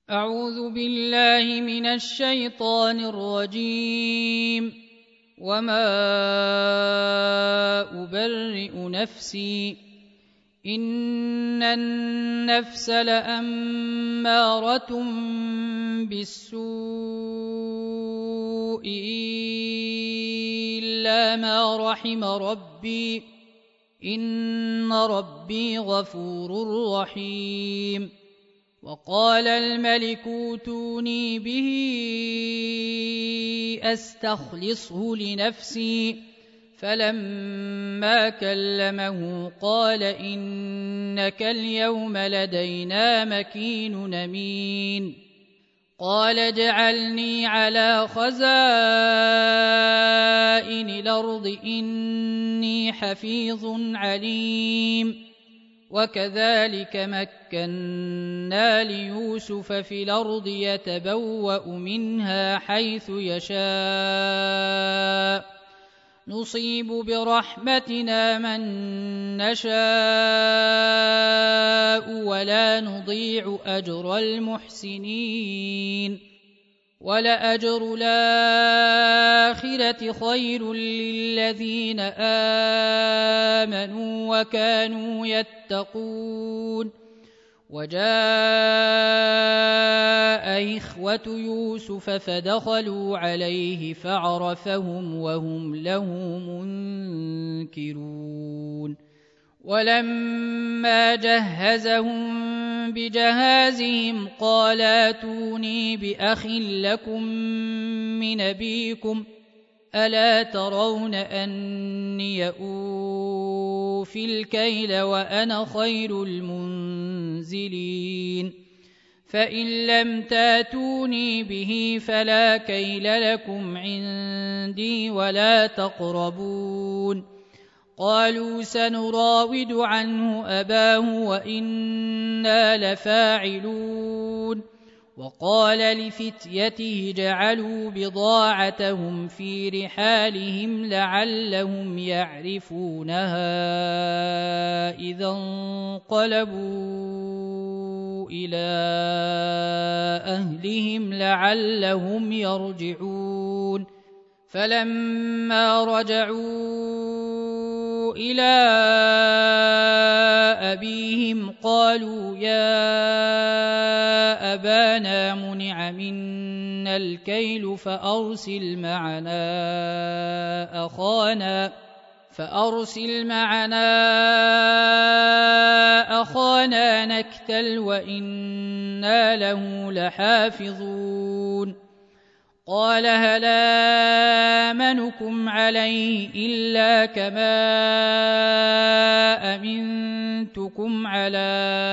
أعوذ بالله من الشيطان الرجيم. وما أبرئ نفسي إن النفس لأمارة بالسوء إلا ما رحم ربي إن ربي غفور رحيم. وقال الملك ائتوني به أستخلصه لنفسي فلما كلمه قال إنك اليوم لدينا مكين أمين. قال اجعلني على خزائن الأرض إني حفيظ عليم. وكذلك مكنا ليوسف في الأرض يتبوأ منها حيث يشاء نصيب برحمتنا من نشاء ولا نضيع أجر المحسنين. ولأجر الآخرة خير للذين آمنوا وكانوا يتقون. وجاء إخوة يوسف فدخلوا عليه فعرفهم وهم له منكرون. ولما جهزهم بجهازهم قال ائتوني بأخ لكم من أبيكم ألا ترون أني أوفي الكيل وأنا خير المنزلين. فإن لم تاتوني به فلا كيل لكم عندي ولا تقربون. قالوا سنراود عنه أباه وإنا لفاعلون. وقال لفتيته جعلوا بضاعتهم في رحالهم لعلهم يعرفونها إذا انقلبوا إلى أهلهم لعلهم يرجعون. فلما رجعوا إلى أبيهم قالوا يا أبانا منع منا الكيل فأرسل معنا أخانا نكتل وإنا له لحافظون. قال هل آمنكم عليه إلا كما أمنتكم على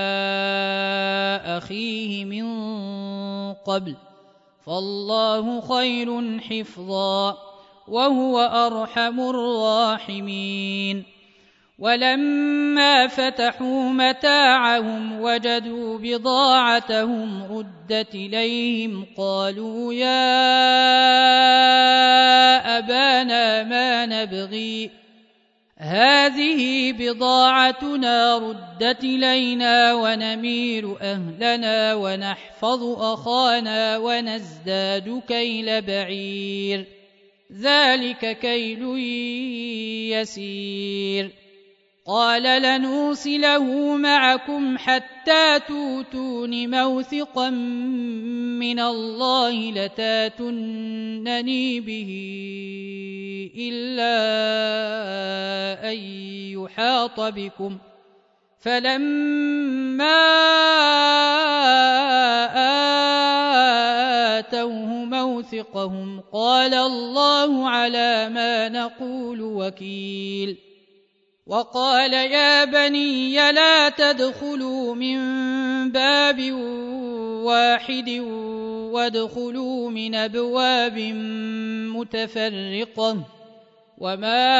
أخيه من قبل فالله خير حفظا وهو أرحم الراحمين. ولما فتحوا متاعهم وجدوا بضاعتهم ردت إليهم قالوا يا أبانا ما نبغي هذه بضاعتنا ردت إلينا ونمير أهلنا ونحفظ أخانا ونزداد كيل بعير ذلك كيل يسير. قال لنرسله معكم حتى توتون موثقا من الله لتاتونني به إلا أن يحاط بكم. فلما آتوه موثقهم قال الله على ما نقول وكيل. وقال يا بني لا تدخلوا من باب واحد وادخلوا من أبواب متفرقة وما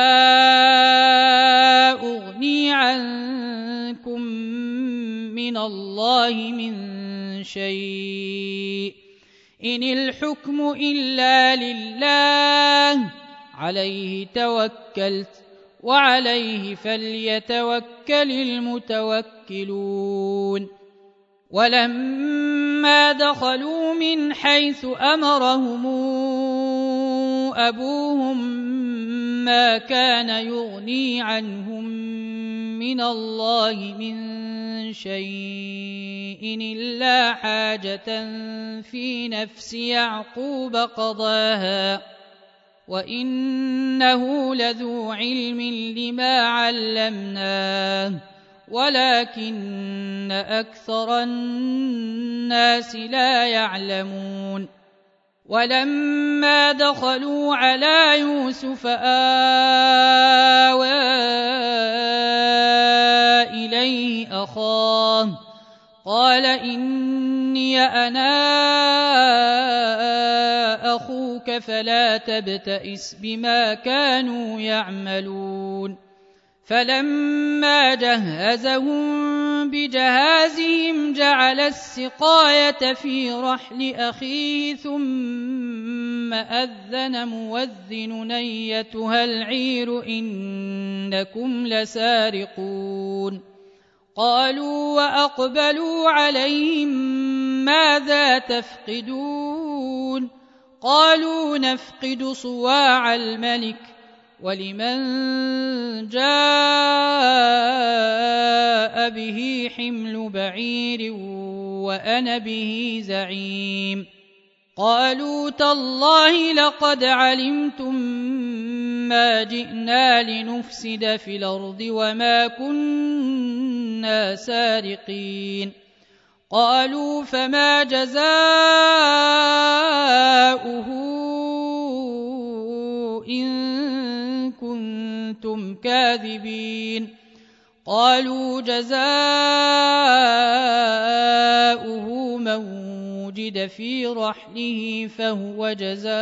أغني عنكم من الله من شيء إن الحكم إلا لله عليه توكلت وعليه فليتوكل المتوكلون. ولما دخلوا من حيث أمرهم أبوهم ما كان يغني عنهم من الله من شيء إلا حاجة في نفس يعقوب قضاها وإنه لذو علم لما علمناه ولكن أكثر الناس لا يعلمون. ولما دخلوا على يوسف آوى إليه أخاه قال إني أنا أخوك فلا تبتئس بما كانوا يعملون. فلما جهزهم بجهازهم جعل السقاية في رحل أخيه ثم أذن مؤذن أيتها العير إنكم لسارقون. قالوا وأقبلوا عليهم ماذا تفقدون؟ قالوا نفقد صواع الملك ولمن جاء به حمل بعير وأنا به زعيم. قالوا تالله لقد علمتم ما جئنا لنفسد في الأرض وما كنا سارقين. قالوا فما جزاؤه إن كنتم كاذبين؟ قالوا جزاؤه من وجد في رحله فهو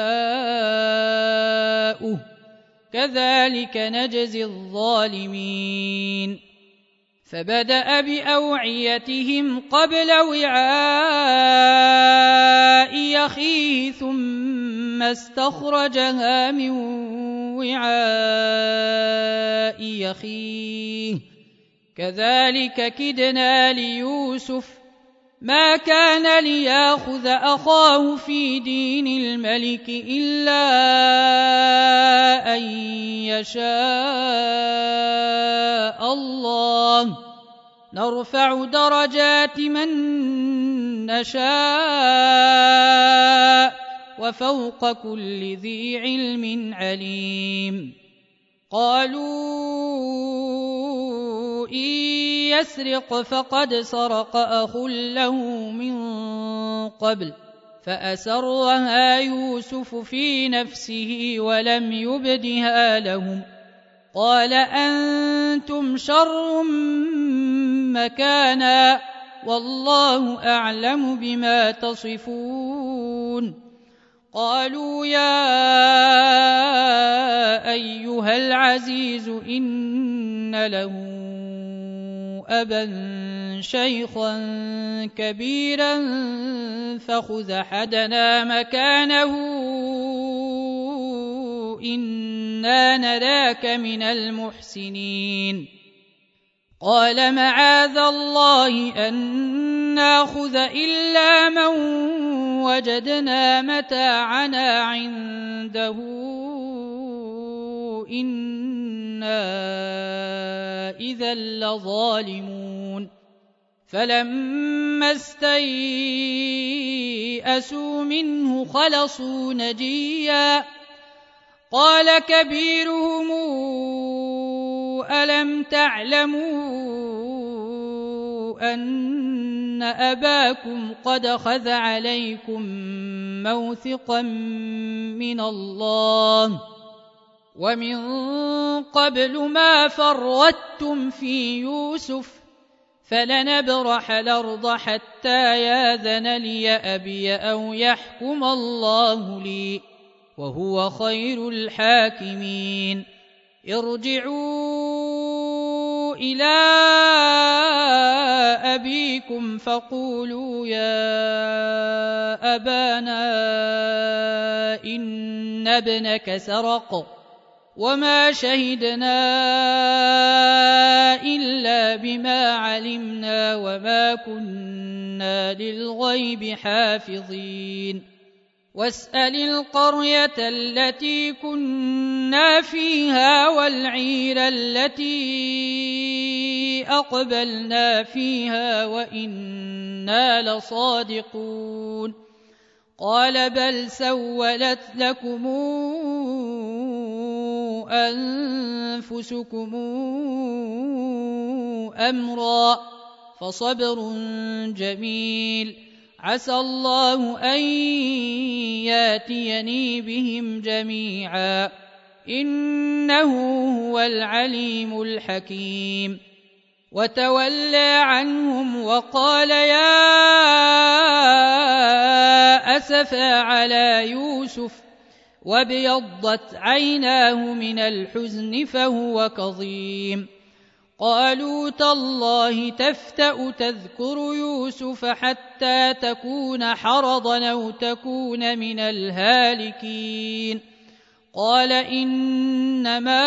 جزاؤه كذلك نجزي الظالمين. فبدأ بأوعيتهم قبل وعاء أخيه ثم استخرجها من وعاء أخيه كذلك كدنا ليوسف ما كان ليأخذ أخاه في دين الملك إلا أن يشاء الله نرفع درجات من نشاء وفوق كل ذي علم عليم. قالوا إن يسرق فقد سرق أخ له من قبل فأسرها يوسف في نفسه ولم يبدها لهم. قال أنتم شر مكانا والله أعلم بما تصفون. قالوا يا أيها العزيز إن له أبا شيخا كبيرا فخذ أحدنا مكانه إنا نراك من المحسنين. قال معاذ الله أن ناخذ إلا من وجدنا متاعنا عنده إنا إذا لظالمون. فلما استيئسوا منه خلصوا نجيا قال كبيرهم ألم تعلموا أن أباكم قد أخذ عليكم موثقا من الله ومن قبل ما فرطتم في يوسف فلنبرح الأرض حتى ياذن لي أبي أو يحكم الله لي وهو خير الحاكمين. ارجعوا إلى أبيكم فقولوا يا أبانا إن ابنك سرق وما شهدنا إلا بما علمنا وما كنا كنا للغيب حافظين واسأل القرية التي كنا فيها والعير التي أقبلنا فيها وإنا لصادقون قال بل سولت لكم أنفسكم أمرا فصبر جميل عسى الله أن ياتيني بهم جميعا إنه هو العليم الحكيم وتولى عنهم وقال يا أسفا على يوسف وابيضت عيناه من الحزن فهو كظيم قالوا تالله تفتأ تذكر يوسف حتى تكون حرضا أو تكون من الهالكين قال إنما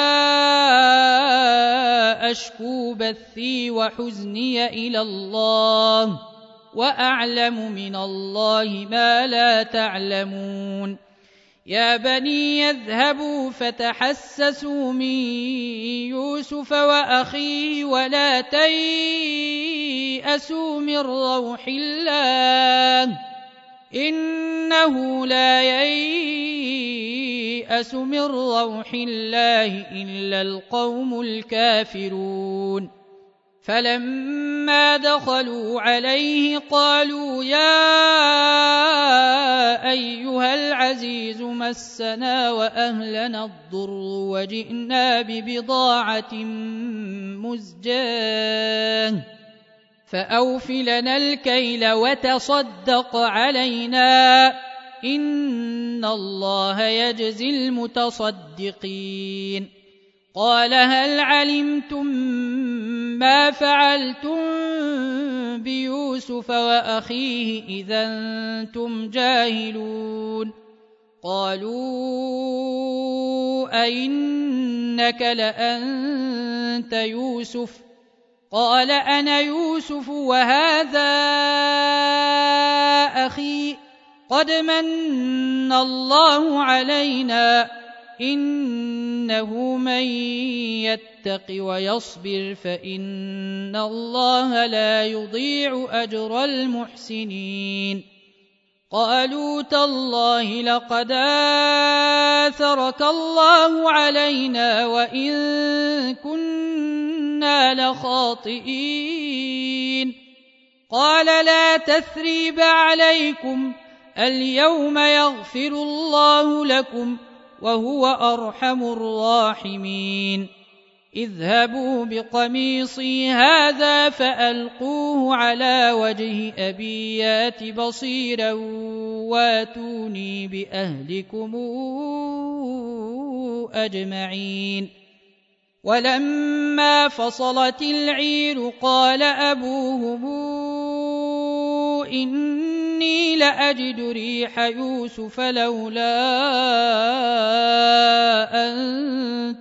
أشكو بثي وحزني إلى الله وأعلم من الله ما لا تعلمون يا بني يذهبوا فتحسسوا من يوسف وأخيه ولا تيأسوا من روح الله إنه لا ييأس من روح الله إلا القوم الكافرون فلما دخلوا عليه قالوا يا أيها العزيز مسنا وأهلنا الضر وجئنا ببضاعة مزجاة فأوف لنا الكيل وتصدق علينا إن الله يجزي المتصدقين قال هل علمتم ما فعلتم بيوسف وأخيه إذا أنتم جاهلون قالوا أئنك لأنت يوسف قال أنا يوسف وهذا أخي قد من الله علينا إنه من يتق ويصبر فإن الله لا يضيع أجر المحسنين قالوا تالله لقد آثرك الله علينا وإن كنا لخاطئين قال لا تثريب عليكم اليوم يغفر الله لكم وهو أرحم الراحمين اذهبوا بقميصي هذا فألقوه على وجه أبي يات بصيرا واتوني بأهلكم أجمعين ولما فصلت العير قال أبوهم إني لأجد ريح يوسف لولا أن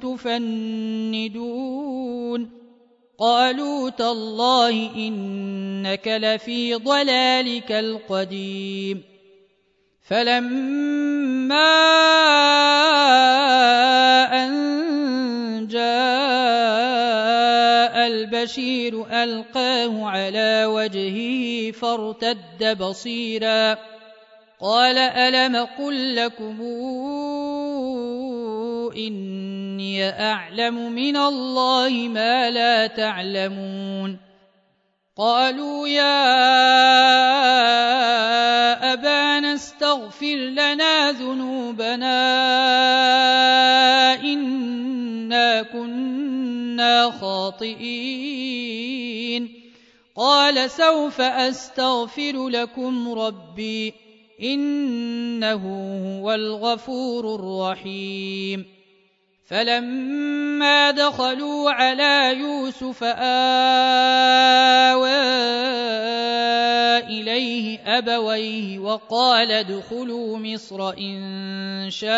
تفندون قالوا تالله إنك لفي ضلالك القديم فلما أن جاء البشير ألقاه على وجهه فارتد بصيرا قال ألم قل لكم إني أعلم من الله ما لا تعلمون قالوا يا أبانا استغفر لنا ذنوبنا إنا كنا خاطئين قال سوف أستغفر لكم ربي إنه هو الغفور الرحيم فلما دخلوا على يوسف آوى إليه أبويه وقال ادخلوا مصر إن شاء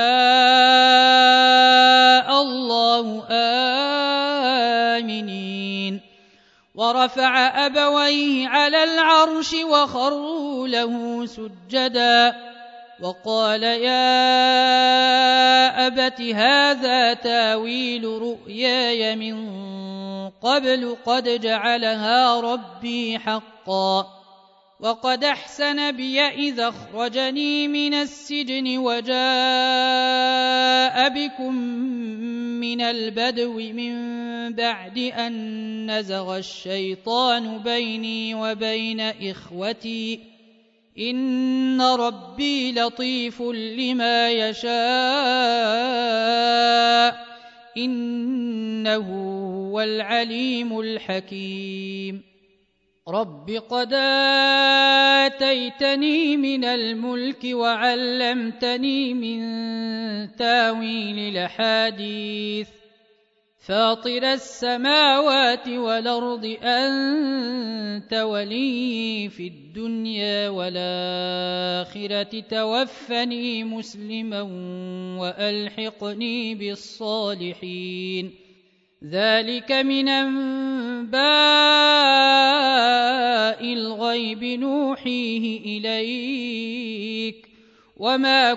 الله آمنين ورفع أبويه على العرش وخروا له سجدا وقال يا أبت هذا تاويل رؤياي من قبل قد جعلها ربي حقا وقد أحسن بي إذا أخرجني من السجن وجاء بكم من البدو من بعد أن نزغ الشيطان بيني وبين إخوتي إن ربي لطيف لما يشاء إنه هو العليم الحكيم رب قد آتيتني من الملك وعلمتني من تاويل الأحاديث فاطر السماوات والأرض أنت ولي في الدنيا والآخرة توفني مسلما وألحقني بالصالحين ذلك من أنباء الغيب نوحيه إليك وما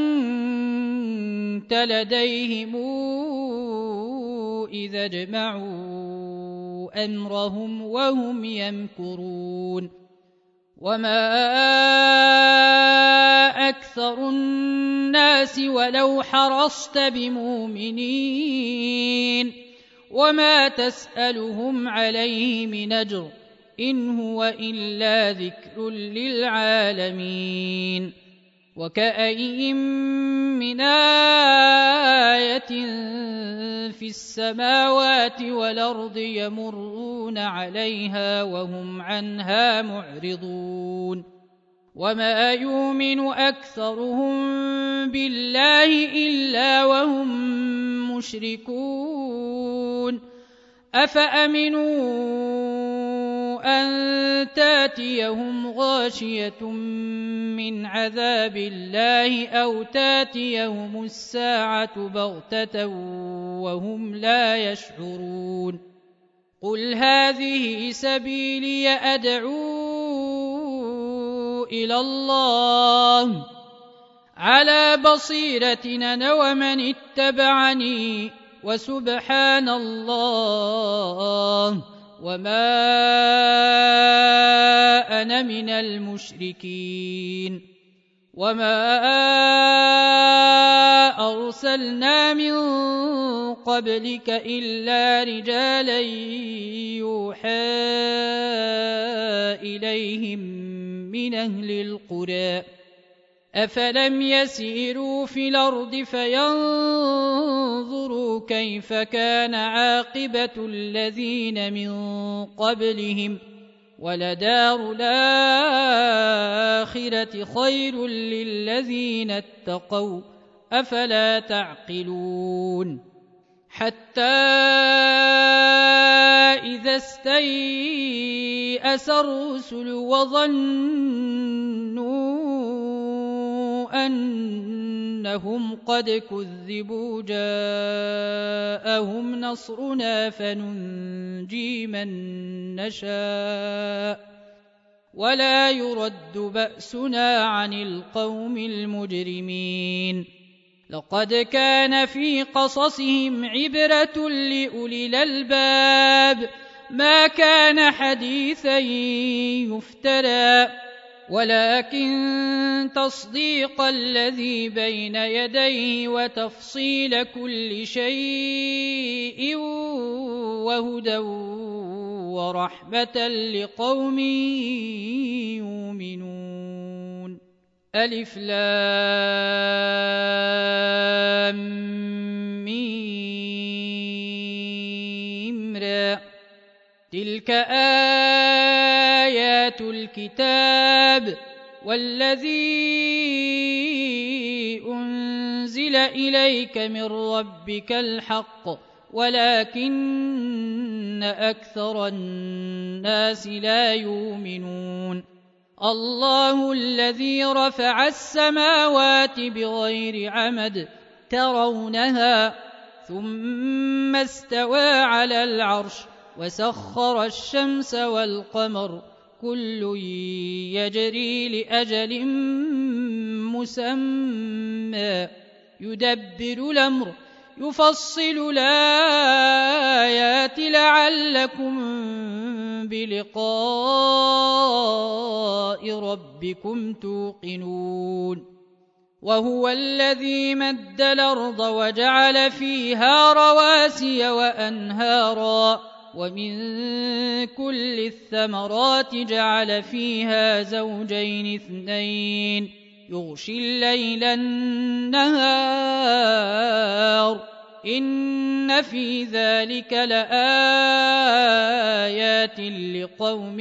كنت لديهم إذا اجمعوا أمرهم وهم يمكرون وما أكثر الناس ولو حرصت بمؤمنين وما تسألهم عليه من أجر إن هو إلا ذكر للعالمين وكأين من آية في السماوات والأرض يمرون عليها وهم عنها معرضون وما يؤمن أكثرهم بالله إلا وهم مشركون أفأمنوا أن تاتيهم غاشية من عذاب الله أو تاتيهم الساعة بغتة وهم لا يشعرون قل هذه سبيلي أدعو إلى الله على بصيرة أنا ومن اتبعني وسبحان الله وما أنا من المشركين وما أرسلنا من قبلك إلا رجالا يوحى إليهم من أهل القرى أفلم يسيروا في الأرض فينظروا كيف كان عاقبة الذين من قبلهم ولدار الآخرة خير للذين اتقوا أفلا تعقلون حتى إذا استيأس الرسل وظنوا أنهم قد كذبوا جاءهم نصرنا فننجي من نشاء ولا يرد بأسنا عن القوم المجرمين لقد كان في قصصهم عبرة لأولي الألباب ما كان حديثا يفترى ولكن تصديق الذي بين يديه وتفصيل كل شيء وهدى ورحمة لقوم يؤمنون ألف لام ميم را تلك آيات الكتاب والذي أنزل إليك من ربك الحق ولكن أكثر الناس لا يؤمنون الله الذي رفع السماوات بغير عمد ترونها ثم استوى على العرش وسخر الشمس والقمر كل يجري لأجل مسمى يدبر الأمر يفصل الآيات لعلكم بلقاء ربكم توقنون وهو الذي مد الأرض وجعل فيها رواسي وأنهارا ومن كل الثمرات جعل فيها زوجين اثنين يغشي الليل النهار إن في ذلك لآيات لقوم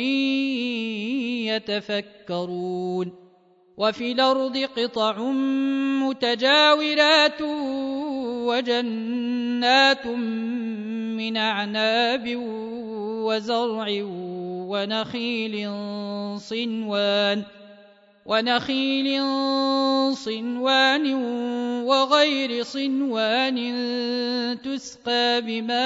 يتفكرون وفي الأرض قطع متجاورات وجنات من أعناب وزرع ونخيل صنوان وغير صنوان تسقى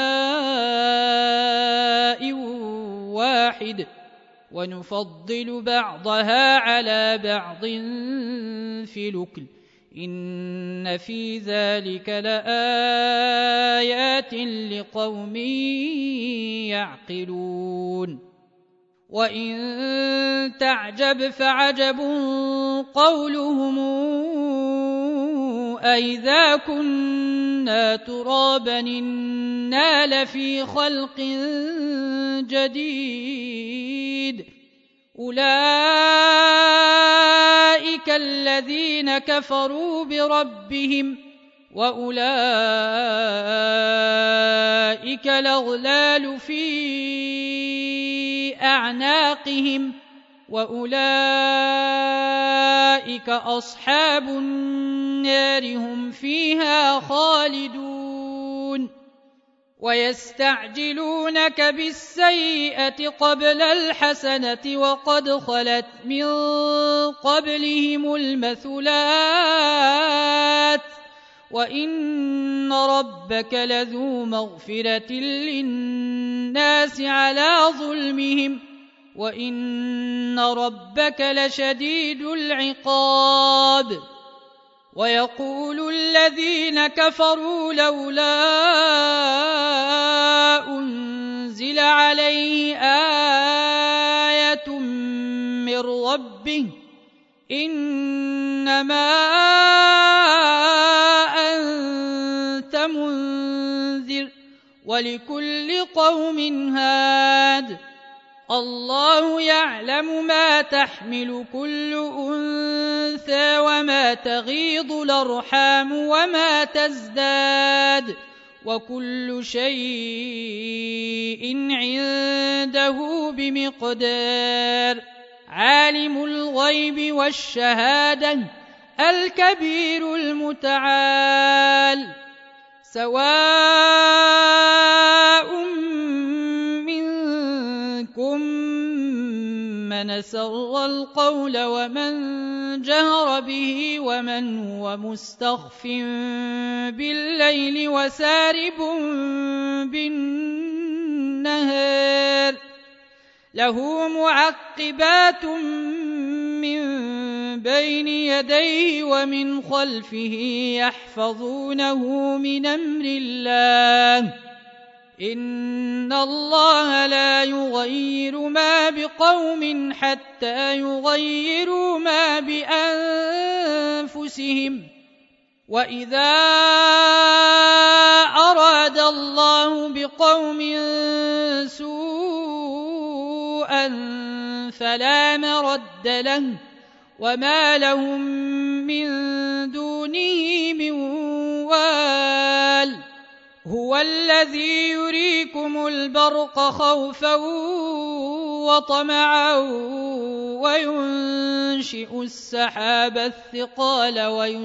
بماء واحد ونفضل بعضها على بعض في الأكل إن في ذلك لآيات لقوم يعقلون وإن تعجب فعجب قولهم أئذا كنا ترابا إنا لفي خلق جديد أولئك الذين كفروا بربهم وأولئك الأغلال في أعناقهم وأولئك أصحاب النار هم فيها خالدون ويستعجلونك بالسيئة قبل الحسنة وقد خلت من قبلهم المثلات وإن ربك لذو مغفرة للناس على ظلمهم وإن ربك لشديد العقاب ويقول الذين كفروا لولا أنزل عليه آية من ربه إنما أنت منذر ولكل قوم هاد الله يعلم ما تحمل كل أنثى وما تغيض الأرحام وما تزداد وكل شيء عنده بمقدار عالم الغيب والشهادة الكبير المتعال سواء منكم من سر القول ومن جهر به ومن هو مستخف بالليل وسارب بالنهار له معقبات من بين يديه ومن خلفه يحفظونه من أمر الله إن الله لا يغير ما بقوم حتى يغيروا ما بأنفسهم وإذا أراد الله بقوم سوءا فلا مرد له وما لهم من دونه من وال هو الذي يريكم البرق خوفا وطمعا وينشئ السحاب الثقال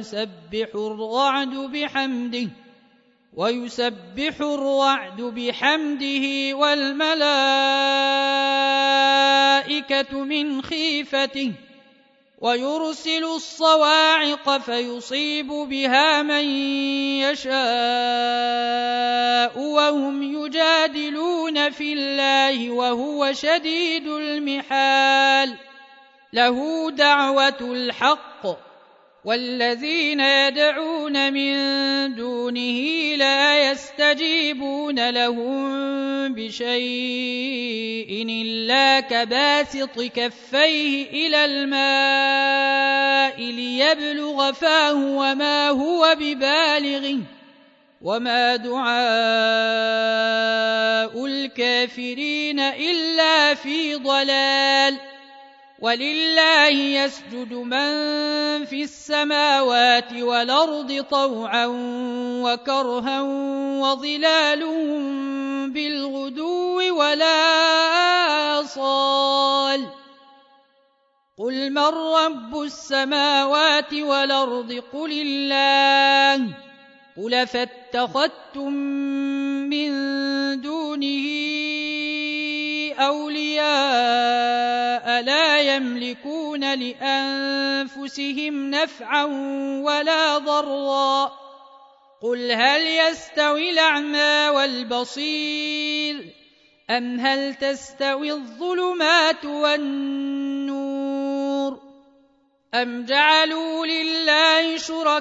ويسبح الرعد بحمده والملائكة من خيفته ويرسل الصواعق فيصيب بها من يشاء وهم يجادلون في الله وهو شديد المحال. له دعوة الحق والذين يدعون من دونه لا يستجيبون لهم بشيء إلا كباسط كفيه إلى الماء ليبلغ فاه وما هو ببالغه وما دعاء الكافرين إلا في ضلال. ولله يسجد من في السماوات والأرض طوعا وكرها وظلالهم بالغدو والآصال. قل من رب السماوات والأرض قل الله. قل فاتخذتم من دونه أولياء لا يملكون لأنفسهم نفعا ولا ضرا. قل هل يستوي الأعمى والبصير أم هل تستوي الظلمات والنور أم جعلوا لله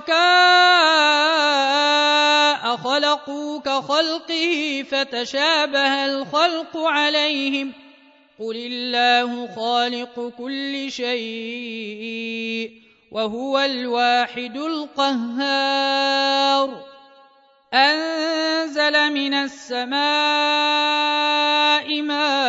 شركاء خلقوا كخلقه فتشابه الخلق عليهم. قل الله خالق كل شيء وهو الواحد القهار. أنزل من السماء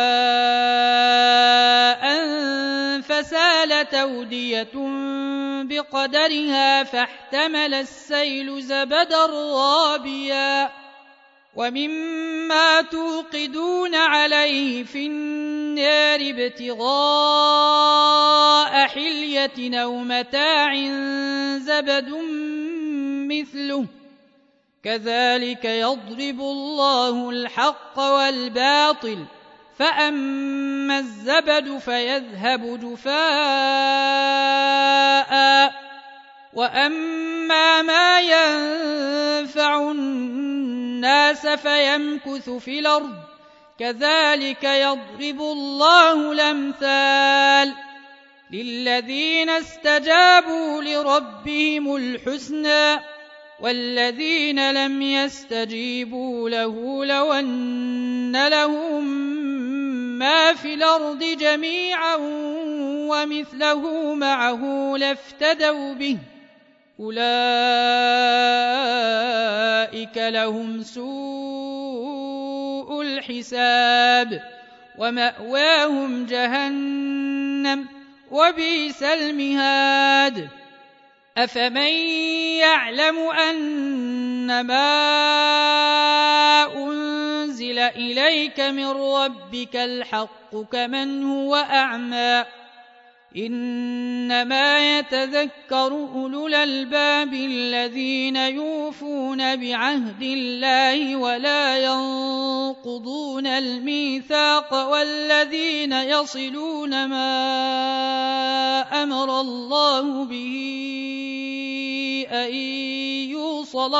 ماء فسالت أودية بقدرها فاحتمل السيل زبدا رابيا ومما توقدون عليه في النار ابتغاء حلية أو متاع زبد مثله كذلك يضرب الله الحق والباطل. فأما الزبد فيذهب جفاء وأما ما ينفع الناس فيمكث في الأرض كذلك يضرب الله الأمثال. للذين استجابوا لربهم الحسنى والذين لم يستجيبوا له لو أن لهم ما في الأرض جميعا ومثله معه لافتدوا به أولئك لهم سوء الحساب ومأواهم جهنم وبئس المهاد. أفمن يعلم أنما أنزل إليك من ربك الحق كمن هو أعمى إنما يتذكر أولو الألباب الذين يوفون بعهد الله ولا ينقضون الميثاق والذين يصلون ما أمر الله به أن يوصل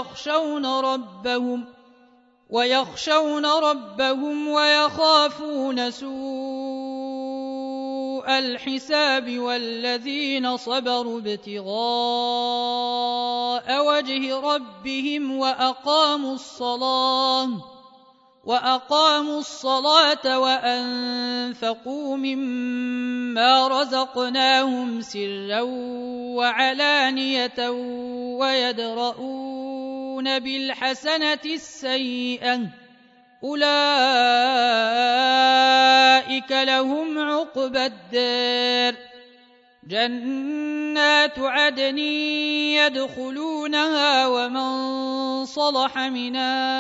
ويخشون ربهم ويخافون سوء الحساب والذين صبروا ابتغاء وجه ربهم وأقاموا الصلاة وأنفقوا مما رزقناهم سرا وعلانية ويدرؤون بالحسنة السيئة أولئك لهم عقبى الدار. جنات عدن يدخلونها ومن صلح من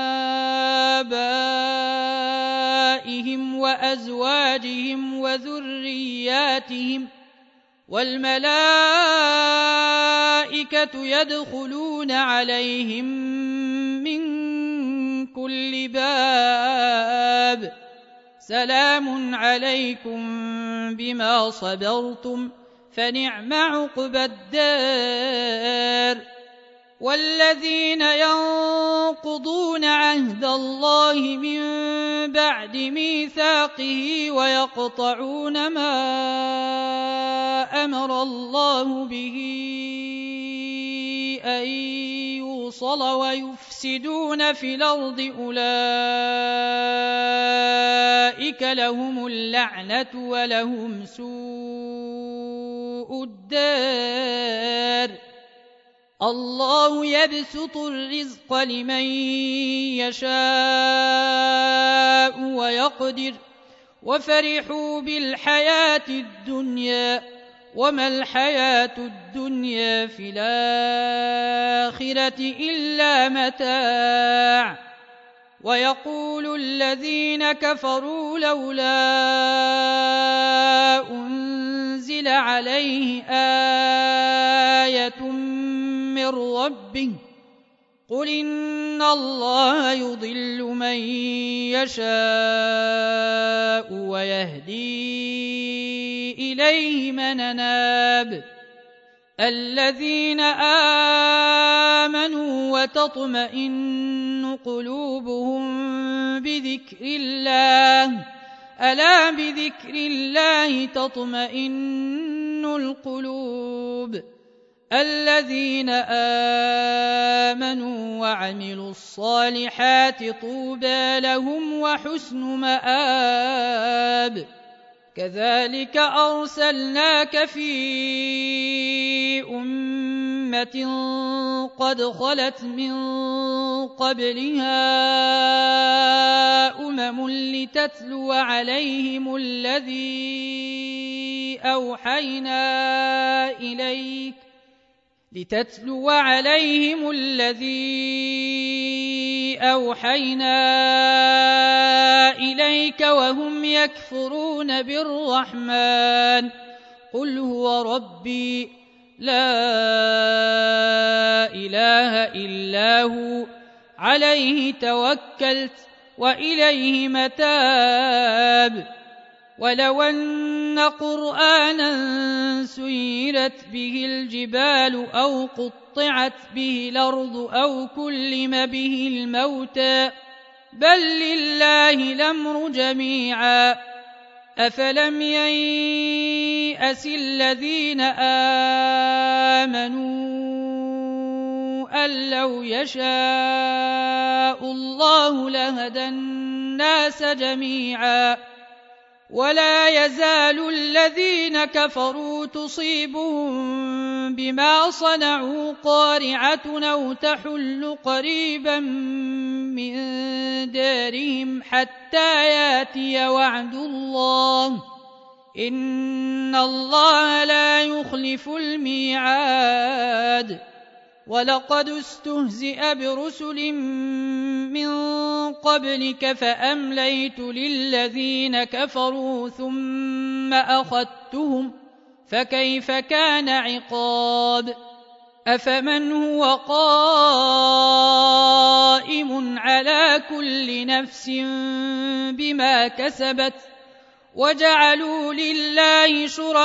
آبائهم وأزواجهم وذرياتهم والملائكة يدخلون عليهم من كل باب سلام عليكم بما صبرتم فنعم عقبى الدار. والذين ينقضون عهد الله من بعد ميثاقه ويقطعون ما أمر الله به أن يوصل ويفسدون في الأرض أولئك لهم اللعنة ولهم سوء الدار. الله يبسط الرزق لمن يشاء ويقدر وفرحوا بالحياة الدنيا وما الحياة الدنيا في الآخرة إلا متاع. ويقول الذين كفروا لولا أنزل عليه آية من ربه قل إن الله يضل من يشاء ويهدي إليه من أناب. الذين آمنوا وتطمئن قلوبهم بذكر الله ألا بذكر الله تطمئن القلوب. الذين آمنوا وعملوا الصالحات طوبى لهم وحسن مآب. كذلك أرسلناك في أمة قد خلت من قبلها لتتلو عليهم الذي أوحينا إليك وهم يكفرون بالرحمن قل هو ربي لا إله إلا هو عليه توكلت وإليه متاب. ولو أن قرآنا سيرت به الجبال أو قطعت به الأرض أو كلم به الموتى بل لله الأمر جميعا أفلم ييأس الذين آمنوا أن لو يشاء الله لهدى الناس جميعا ولا يزال الذين كفروا تصيبهم بما صنعوا قارعة أو تحل قريبا من دارهم حتى ياتي وعد الله إن الله لا يخلف الميعاد. ولقد استهزئ برسل من قبلك فأمليت للذين كفروا ثم أخذتهم فكيف كان عقاب. أفمن هو قائم على كل نفس بما كسبت وجعلوا لله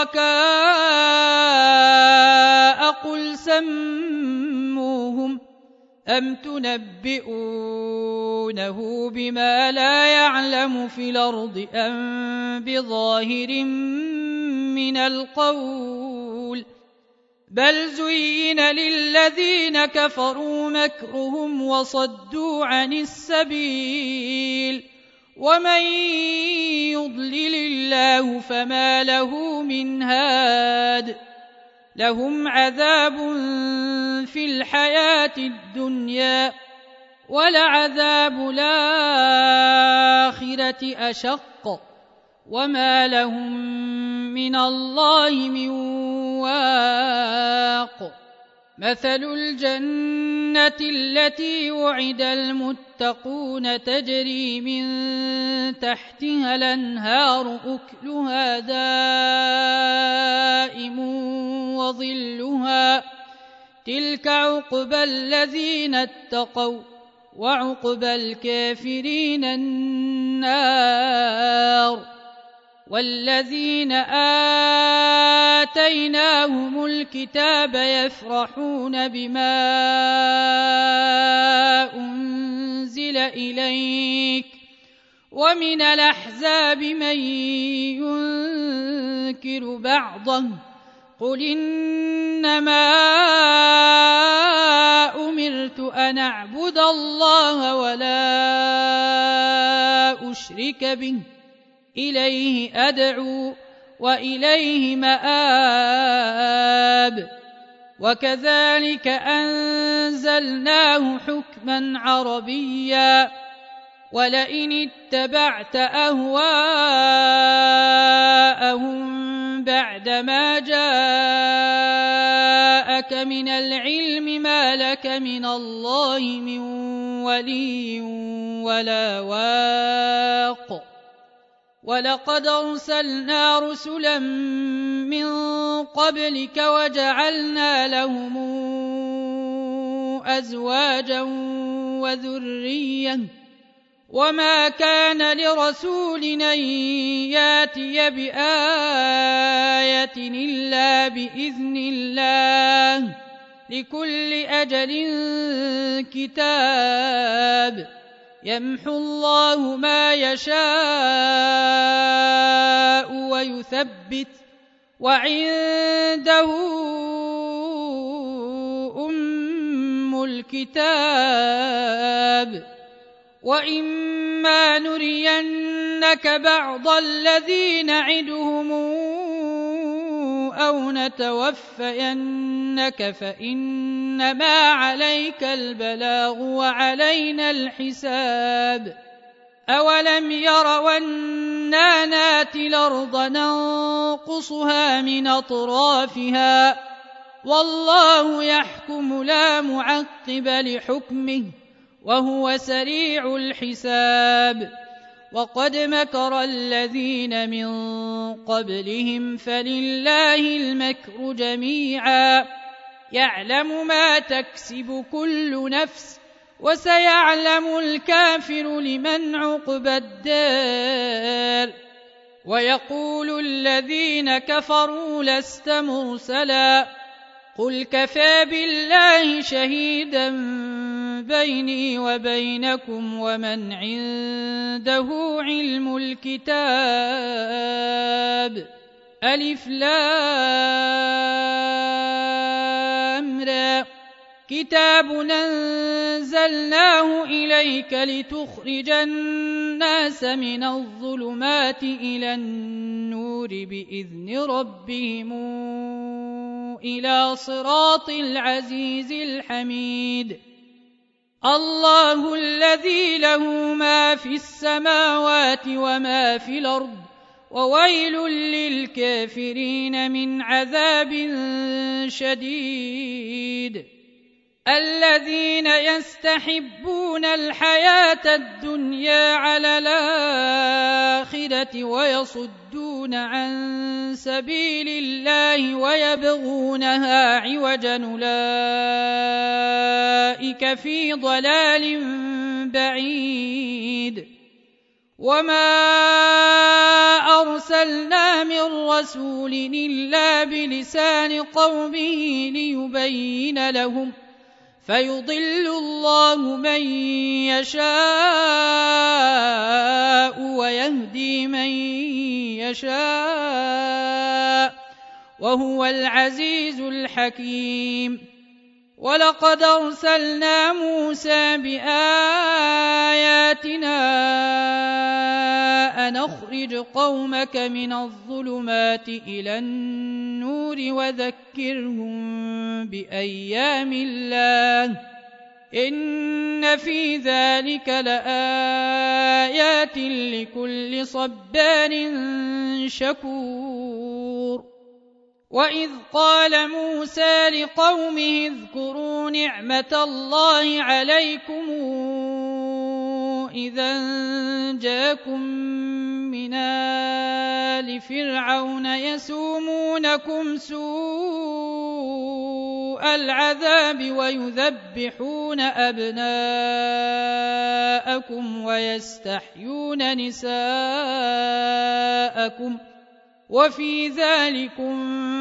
شركاء قل سموهم أم تنبئونه بما لا يعلم في الأرض أم بظاهر من القول بل زين للذين كفروا مكرهم وصدوا عن السبيل ومن يضلل الله فما له من هاد. لهم عذاب في الحياة الدنيا ولعذاب الآخرة أشق وما لهم من الله من واق. مثل الجنة التي وعد المتقون تجري من تحتها الأنهار أكلها دائم وظلها تلك عقبى الذين اتقوا وعقبى الكافرين النار. والذين آتيناهم الكتاب يفرحون بما أنزل إليك ومن الأحزاب من ينكر بعضه قل إنما أمرت أن أعبد الله ولا أشرك به إليه أدعو وإليه مآب وكذلك أنزلناه حكما عربيا ولئن اتبعت أهواءهم بعدما جاءك من العلم ما لك من الله من ولي ولا واق ولقد أرسلنا رسلا من قبلك وجعلنا لهم أزواجا وذرية وما كان لرسول أن ياتي بآية إلا بإذن الله لكل أجل كتاب يمحو الله ما يشاء ويثبت وعنده أم الكتاب وإما نرينك بعض الذي نعدهم أو نتوفينك فإنما عليك البلاغ وعلينا الحساب أولم يروا أنا ناتي الأرض ننقصها من أطرافها والله يحكم لا معقب لحكمه وهو سريع الحساب وقد مكر الذين من قبلهم فلله المكر جميعا يعلم ما تكسب كل نفس وسيعلم الكافر لمن عقبى الدار ويقول الذين كفروا لست مرسلا قل كفى بالله شهيدا بيني وبينكم ومن عنده علم الكتاب ألف لام را كتاب أنزلناه إليك لتخرج الناس من الظلمات إلى النور بإذن ربهم إلى صراط العزيز الحميد الله الذي له ما في السماوات وما في الأرض وويل للكافرين من عذاب شديد الذين يستحبون الحياة الدنيا على الآخرة ويصدون عن سبيل الله ويبغونها عوجا أولئك في ضلال بعيد وما أرسلنا من رسول إلا بلسان قومه ليبين لهم فيضل الله من يشاء ويهدي من يشاء وهو العزيز الحكيم ولقد أرسلنا موسى بآياتنا أن أخرج قومك من الظلمات إلى النور وذكرهم بأيام الله إن في ذلك لآيات لكل صبار شكور وإذ قال موسى لقومه اذكروا نعمة الله عليكم إذا جاءكم من آل فرعون يسومونكم سوء سوء العذاب ويذبحون أبناءكم ويستحيون نساءكم وفي ذلكم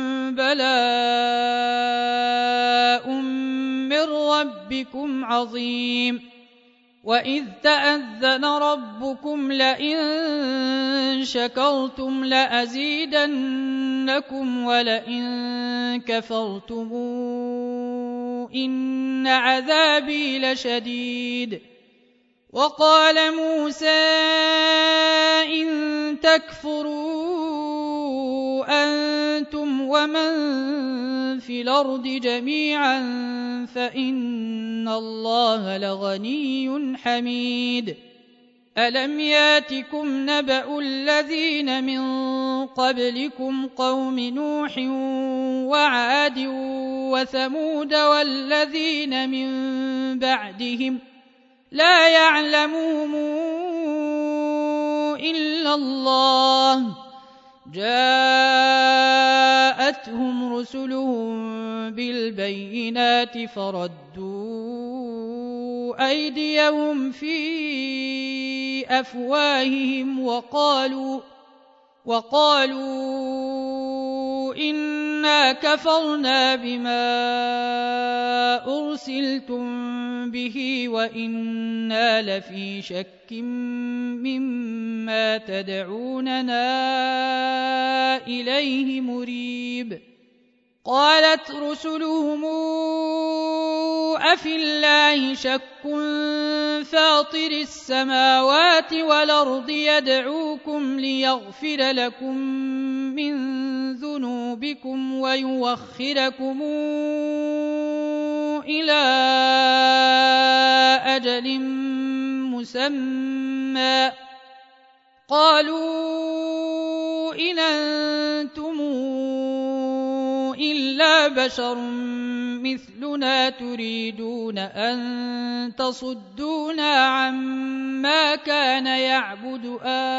بلاء من ربكم عظيم وإذ تأذن ربكم لئن شكرتم لأزيدنكم ولئن كفرتم إن عذابي لشديد وقال موسى إن تكفروا أنتم ومن في الأرض جميعا فإن الله لغني حميد ألم ياتكم نبأ الذين من قبلكم قوم نوح وعاد وثمود والذين من بعدهم لا يعلمهم إلا الله جاءتهم رسلهم بالبينات فردوا أيديهم في أفواههم وقالوا إنا كفرنا بما أرسلتم به وإنا لفي شك مما تدعوننا إليه مريب قالت رسلهم أفي الله شك فاطر السماوات والأرض يدعوكم ليغفر لكم من ذنوبكم ويوخركم إلى أجل مسمى قالوا إن أنتم إلا بشر مثلنا تريدون أن تصدونا عما كان يعبد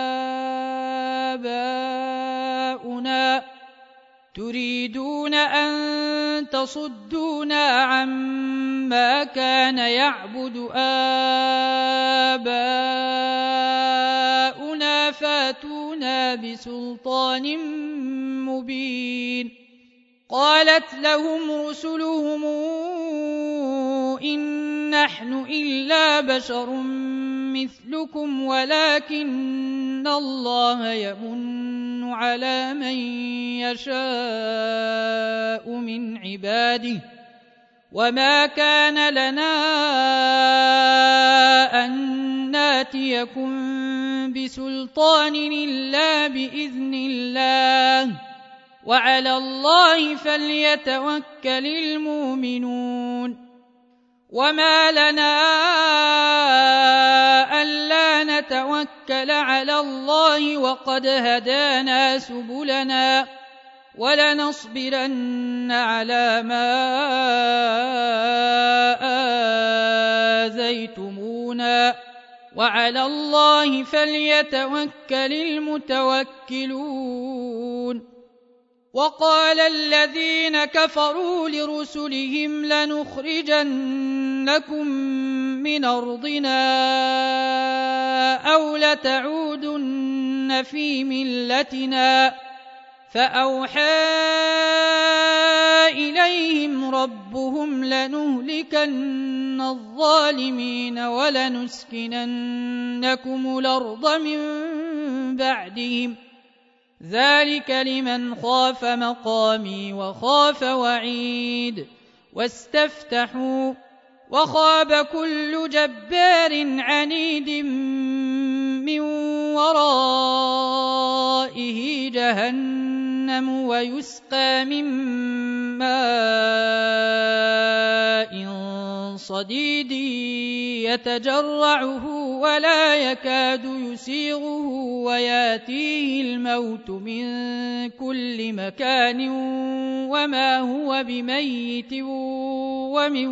آباؤنا فاتونا بسلطان مبين قالت لهم رسلهم إن نحن إلا بشر مثلكم ولكن الله يمن على من يشاء من عباده وما كان لنا أن ناتيكم بسلطان إلا بإذن الله وعلى الله فليتوكل المؤمنون وما لنا ألا نتوكل على الله وقد هدانا سبلنا ولنصبرن على ما آذيتمونا وعلى الله فليتوكل المتوكلون وقال الذين كفروا لرسلهم لنخرجنكم من أرضنا أو لتعودن في ملتنا فأوحى إليهم ربهم لنهلكن الظالمين ولنسكننكم الأرض من بعدهم ذلك لمن خاف مقامي وخاف وعيد واستفتحوا وخاب كل جبار عنيد من ورائه جهنم ويسقى من ماء صديد يتجرعه ولا يكاد يسيغه وياتيه الموت من كل مكان وما هو بميت ومن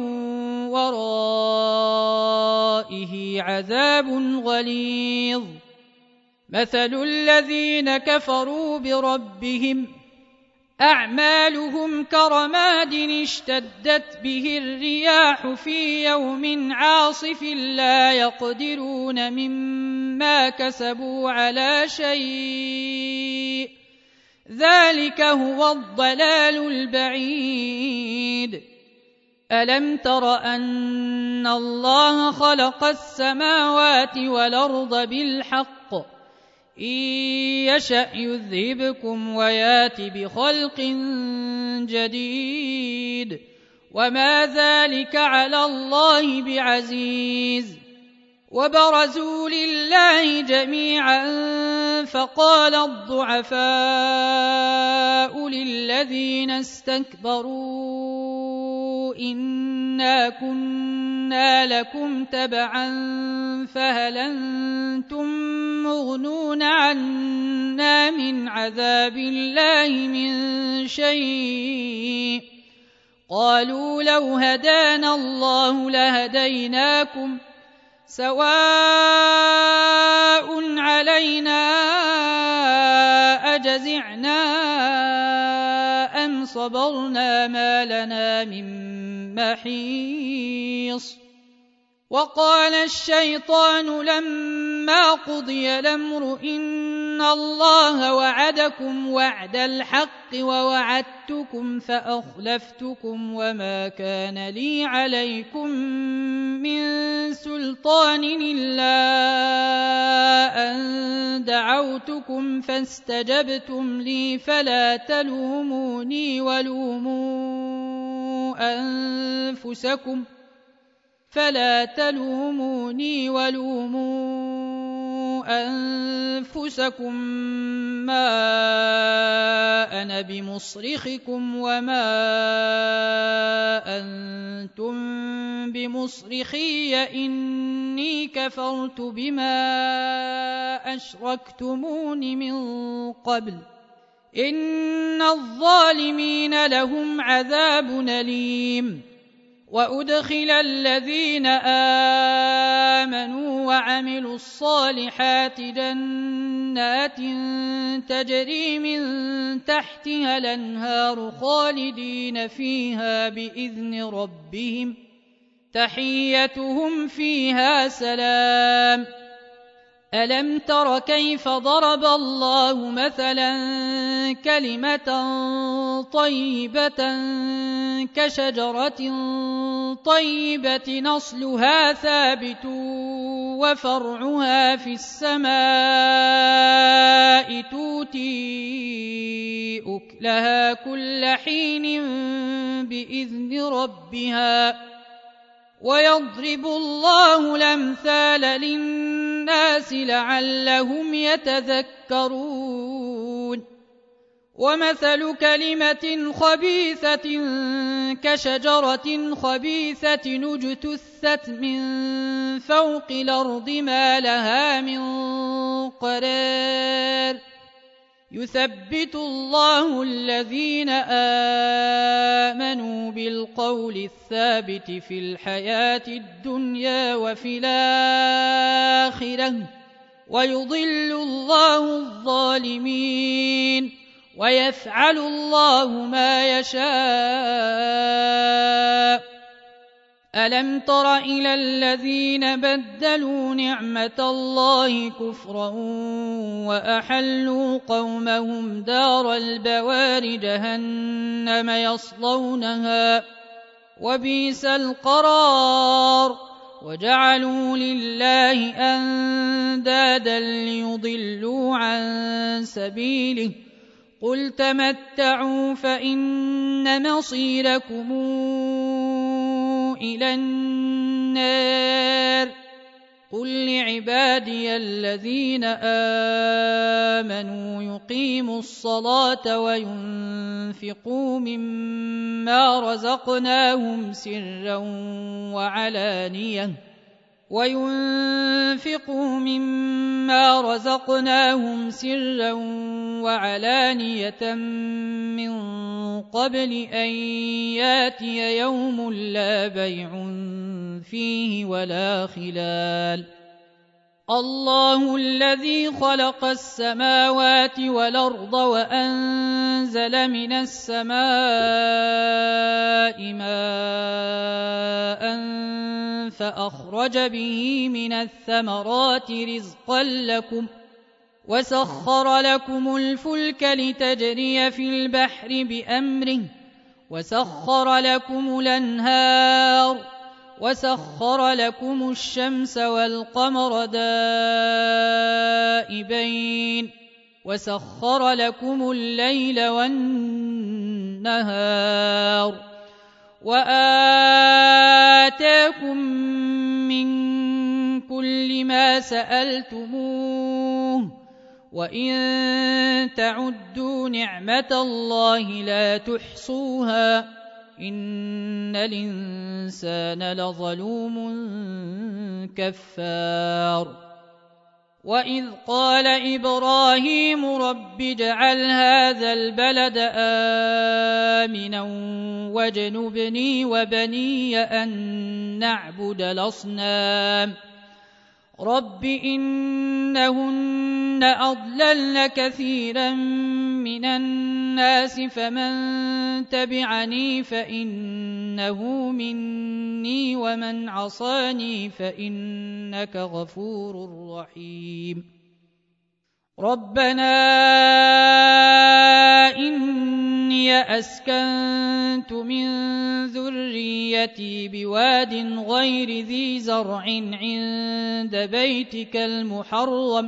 ورائه عذاب غليظ مثل الذين كفروا بربهم أعمالهم كرماد اشتدت به الرياح في يوم عاصف لا يقدرون مما كسبوا على شيء ذلك هو الضلال البعيد. ألم تر أن الله خلق السماوات والأرض بالحق إن يشأ يذهبكم ويات بخلق جديد وما ذلك على الله بعزيز. وبرزوا لله جميعا فقال الضعفاء للذين استكبروا إنا كنا لكم تبعا فهل أنتم مغنون عنا من عذاب الله من شيء قالوا لو هدانا الله لهديناكم سواء علينا أجزعنا أم صبرنا ما لنا من محيص. وقال الشيطان لما قضي الأمر إن الله وعدكم وعد الحق ووعدتكم فأخلفتكم وما كان لي عليكم من سلطان إلا أن دعوتكم فاستجبتم لي فلا تلوموني ولوموا أنفسكم ما أنا بمصرخكم وما أنتم بمصرخي إني كفرت بما أشركتمون من قبل إن الظالمين لهم عذاب أليم. وأدخل الذين آمنوا وعملوا الصالحات جنات تجري من تحتها الأنهار خالدين فيها بإذن ربهم تحيتهم فيها سلام. ألم تر كيف ضرب الله مثلا كلمة طيبة كشجرة طيبة أصلها ثابت وفرعها في السماء تؤتي أكلها كل حين بإذن ربها ويضرب الله الأمثال للناس لعلهم يتذكرون. ومثل كلمة خبيثة كشجرة خبيثة اجتثت من فوق الأرض ما لها من قرار يثبت الله الذين آمنوا بالقول الثابت في الحياة الدنيا وفي الآخرة ويضل الله الظالمين ويفعل الله ما يشاء. ألم تر إلى الذين بدلوا نعمة الله كفرا وأحلوا قومهم دار البوار جهنم يصلونها وبئس القرار وجعلوا لله أندادا ليضلوا عن سبيله قل تمتعوا فإن مصيركم إلى النار. قل لعبادي الذين آمنوا يقيموا الصلاة وينفقوا مما رزقناهم سرا وعلانية من قبل أن ياتي يوم لا بيع فيه ولا خلال. الله الذي خلق السماوات والأرض وأنزل من السماء ماء فأخرج به من الثمرات رزقا لكم وسخر لكم الفلك لتجري في البحر بأمره وسخر لكم الأنهار وسخر لكم الشمس والقمر دائبين وسخر لكم الليل والنهار وآتاكم من كل ما سألتموه وإن تعدوا نعمة الله لا تحصوها إن الإنسان لظلوم كفار وإذ قال إبراهيم رب اجعل هذا البلد آمنا واجنبني وبني أن نعبد الأصنام رب إنهن أضللن كثيرا من الناس فمن تبعني فإنه مني ومن عصاني فإنك غفور رحيم ربنا إني أسكنت من ذريتي بواد غير ذي زرع عند بيتك المحرم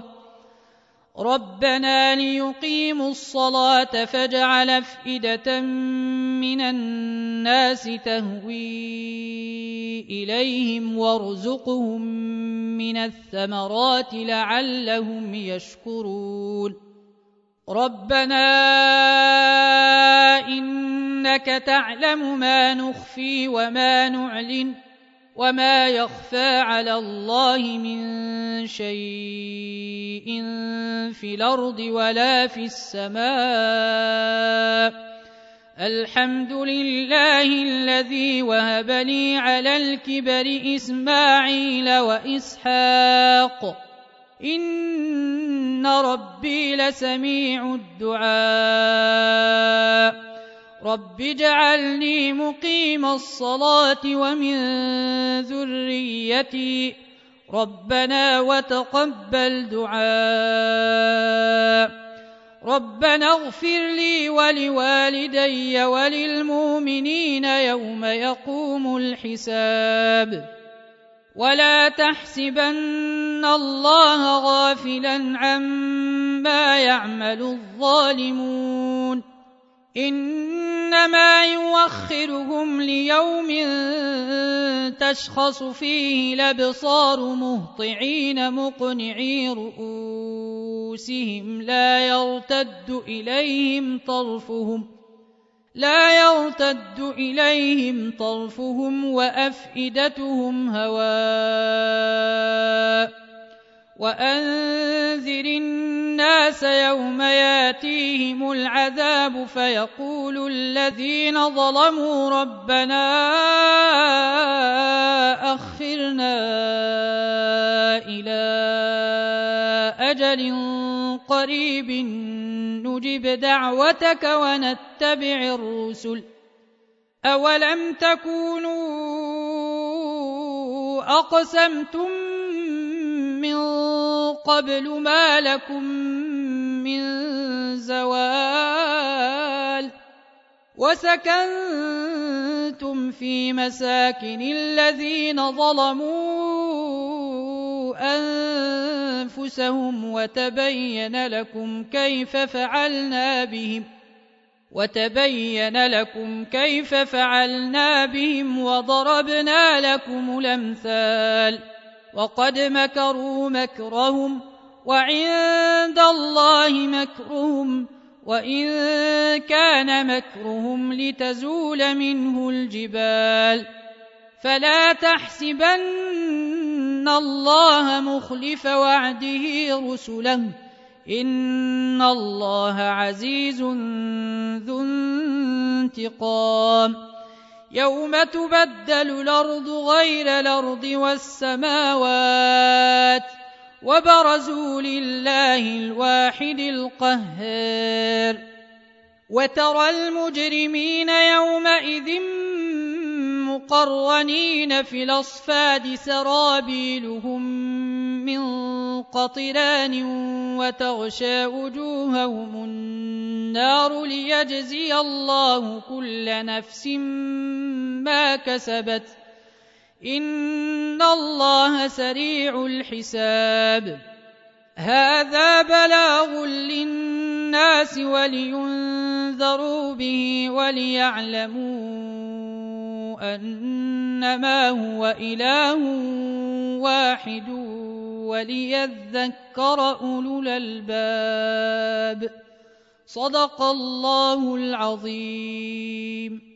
ربنا ليقيموا الصلاة فاجعل أفئدة من الناس تهوي إليهم وارزقهم من الثمرات لعلهم يشكرون ربنا إنك تعلم ما نخفي وما نعلن وما يخفى على الله من شيء في الأرض ولا في السماء الحمد لله الذي وهب لي على الكبر إسماعيل وإسحاق إن ربي لسميع الدعاء رب اجعلني مقيم الصلاة ومن ذريتي ربنا وتقبل دعاء ربنا اغفر لي ولوالدي وللمؤمنين يوم يقوم الحساب ولا تحسبن الله غافلا عما يعمل الظالمون إنما يوخرهم ليوم تشخص فيه الأبصار مهطعين مقنعي رؤوسهم لا يرتد إليهم طرفهم وأفئدتهم هواء وأنذر الناس يوم ياتيهم العذاب فيقول الذين ظلموا ربنا أخرنا إلى أجل قريب نجب دعوتك ونتبع الرسل أولم تكونوا أقسمتم من قبل ما لكم من زوال وسكنتم في مساكن الذين ظلموا أنفسهم وتبين لكم كيف فعلنا بهم وضربنا لكم الأمثال وقد مكروا مكرهم وعند الله مكرهم وإن كان مكرهم لتزول منه الجبال فلا تحسبن الله مخلف وعده رسله إن الله عزيز ذو انتقام يوم تبدل الأرض غير الأرض والسماوات وبرزوا لله الواحد القهار وترى المجرمين يومئذ مقرنين في الأصفاد سرابيلهم من قطران وتغشى وجوههم النار ليجزي الله كل نفس ما كسبت إن الله سريع الحساب هذا بلاغ للناس ولينذروا به وليعلموا أنما هو إله واحد وليذكر أولو الألباب صدق الله العظيم.